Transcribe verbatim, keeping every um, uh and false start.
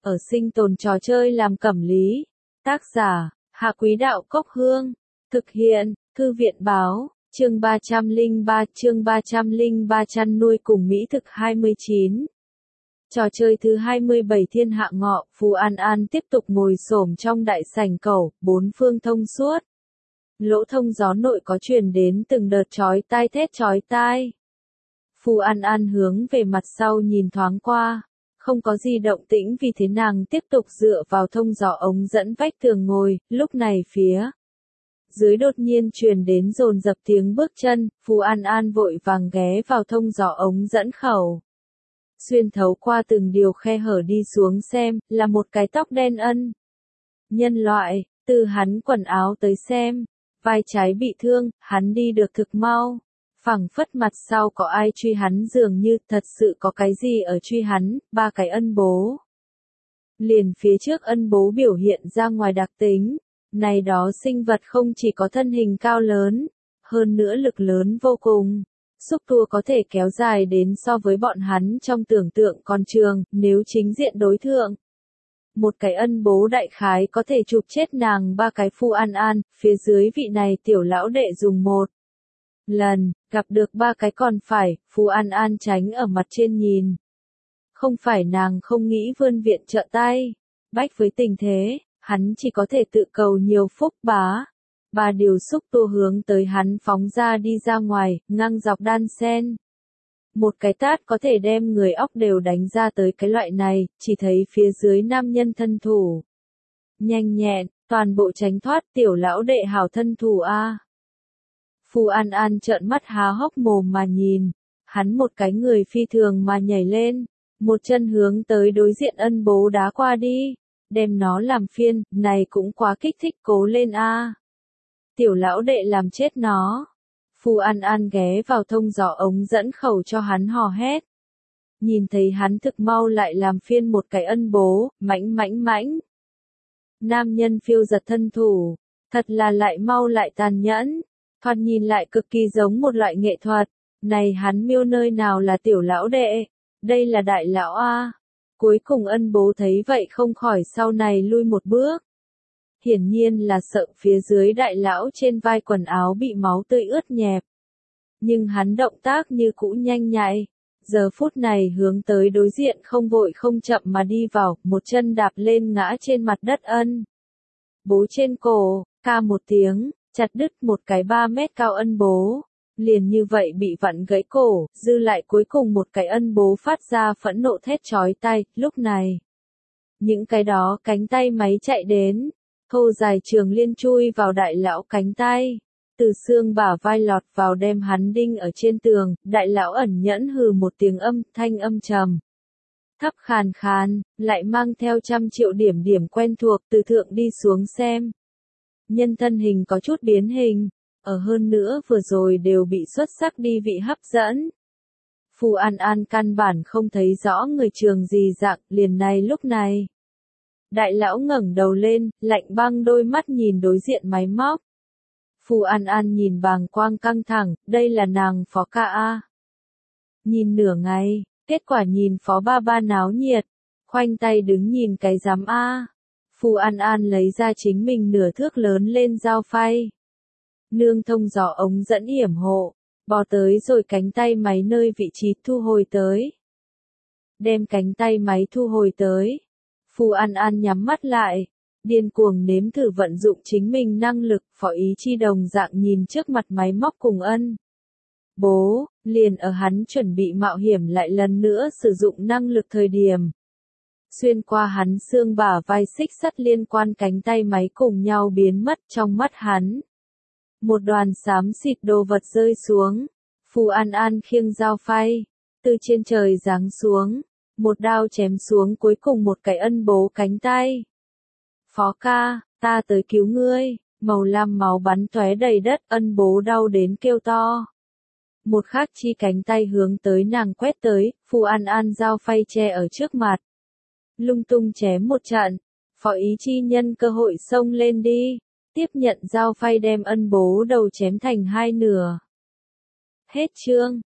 ở sinh tồn trò chơi làm cẩm lý. Tác giả, Hạ Quý Đạo Cốc Hương. Thực hiện, Thư viện Báo, chương ba trăm lẻ ba, chương ba trăm lẻ ba chăn nuôi cùng Mỹ thực hai mươi chín. Trò chơi thứ hai mươi bảy thiên hạ ngọ, Phù An An tiếp tục ngồi xổm trong đại sảnh cẩu, bốn phương thông suốt. Lỗ thông gió nội có truyền đến từng đợt chói tai thét chói tai. Phù An An hướng về mặt sau nhìn thoáng qua, không có gì động tĩnh vì thế nàng tiếp tục dựa vào thông gió ống dẫn vách tường ngồi, lúc này phía dưới đột nhiên truyền đến dồn dập tiếng bước chân, Phù An An vội vàng ghé vào thông gió ống dẫn khẩu. Xuyên thấu qua từng điều khe hở đi xuống xem, là một cái tóc đen ân. Nhân loại, từ hắn quần áo tới xem, vai trái bị thương, hắn đi được thực mau. Phẳng phất mặt sau có ai truy hắn dường như thật sự có cái gì ở truy hắn, ba cái ân bố. Liền phía trước ân bố biểu hiện ra ngoài đặc tính, này đó sinh vật không chỉ có thân hình cao lớn, hơn nữa lực lớn vô cùng. Xúc tua có thể kéo dài đến so với bọn hắn trong tưởng tượng còn trường, nếu chính diện đối thượng. Một cái ân bố đại khái có thể chụp chết nàng ba cái Phù An An, phía dưới vị này tiểu lão đệ dùng một lần, gặp được ba cái còn phải, Phù An An tránh ở mặt trên nhìn. Không phải nàng không nghĩ vươn viện trợ tay, bách với tình thế, hắn chỉ có thể tự cầu nhiều phúc bá. Ba điều xúc tua hướng tới hắn phóng ra đi ra ngoài, ngang dọc đan sen. Một cái tát có thể đem người óc đều đánh ra tới cái loại này, chỉ thấy phía dưới nam nhân thân thủ. Nhanh nhẹn, toàn bộ tránh thoát tiểu lão đệ hảo thân thủ a. Phù An An trợn mắt há hốc mồm mà nhìn, hắn một cái người phi thường mà nhảy lên, một chân hướng tới đối diện ân bố đá qua đi, đem nó làm phiên, này cũng quá kích thích cố lên a. Tiểu lão đệ làm chết nó. Phù An An ghé vào thông gió ống dẫn khẩu cho hắn hò hét. Nhìn thấy hắn thực mau lại làm phiên một cái ân bố, mãnh mãnh mãnh. Nam nhân phiêu giật thân thủ, thật là lại mau lại tàn nhẫn, thoạt nhìn lại cực kỳ giống một loại nghệ thuật. Này hắn miêu nơi nào là tiểu lão đệ, đây là đại lão a. Cuối cùng ân bố thấy vậy không khỏi sau này lui một bước. Hiển nhiên là sợ phía dưới đại lão trên vai quần áo bị máu tươi ướt nhẹp. Nhưng hắn động tác như cũ nhanh nhạy. Giờ phút này hướng tới đối diện không vội không chậm mà đi vào, một chân đạp lên ngã trên mặt đất ân. Bố trên cổ, ca một tiếng, chặt đứt một cái ba mét cao ân bố. Liền như vậy bị vặn gãy cổ, dư lại cuối cùng một cái ân bố phát ra phẫn nộ thét chói tai, lúc này. Những cái đó cánh tay máy chạy đến. Thô dài trường liên chui vào đại lão cánh tay, từ xương bả vai lọt vào đem hắn đinh ở trên tường, đại lão ẩn nhẫn hừ một tiếng âm, thanh âm trầm. Thấp khàn khàn, lại mang theo trăm triệu điểm điểm quen thuộc từ thượng đi xuống xem. Nhân thân hình có chút biến hình, ở hơn nữa vừa rồi đều bị xuất sắc đi vị hấp dẫn. Phù An An căn bản không thấy rõ người trường gì dạng, liền này lúc này. Đại lão ngẩng đầu lên, lạnh băng đôi mắt nhìn đối diện máy móc. Phù An An nhìn bàng quang căng thẳng, đây là nàng phó ca a. Nhìn nửa ngày, kết quả nhìn phó ba ba náo nhiệt, khoanh tay đứng nhìn cái giám a. Phù An An lấy ra chính mình nửa thước lớn lên dao phay. Nương thông gió ống dẫn yểm hộ, bò tới rồi cánh tay máy nơi vị trí thu hồi tới. Đem cánh tay máy thu hồi tới. Phù An An nhắm mắt lại, điên cuồng nếm thử vận dụng chính mình năng lực, phó ý chi đồng dạng nhìn trước mặt máy móc cùng ân. Bố, liền ở hắn chuẩn bị mạo hiểm lại lần nữa sử dụng năng lực thời điểm. Xuyên qua hắn xương bả vai xích sắt liên quan cánh tay máy cùng nhau biến mất trong mắt hắn. Một đoàn xám xịt đồ vật rơi xuống, Phù An An khiêng dao phay, từ trên trời giáng xuống. Một đao chém xuống cuối cùng một cái ân bố cánh tay. Phó ca, ta tới cứu ngươi, màu lam máu bắn tóe đầy đất, ân bố đau đến kêu to. Một khắc chi cánh tay hướng tới nàng quét tới, Phù An An dao phay che ở trước mặt. Lung tung chém một trận, phó ý chi nhân cơ hội xông lên đi, tiếp nhận dao phay đem ân bố đầu chém thành hai nửa. Hết chương.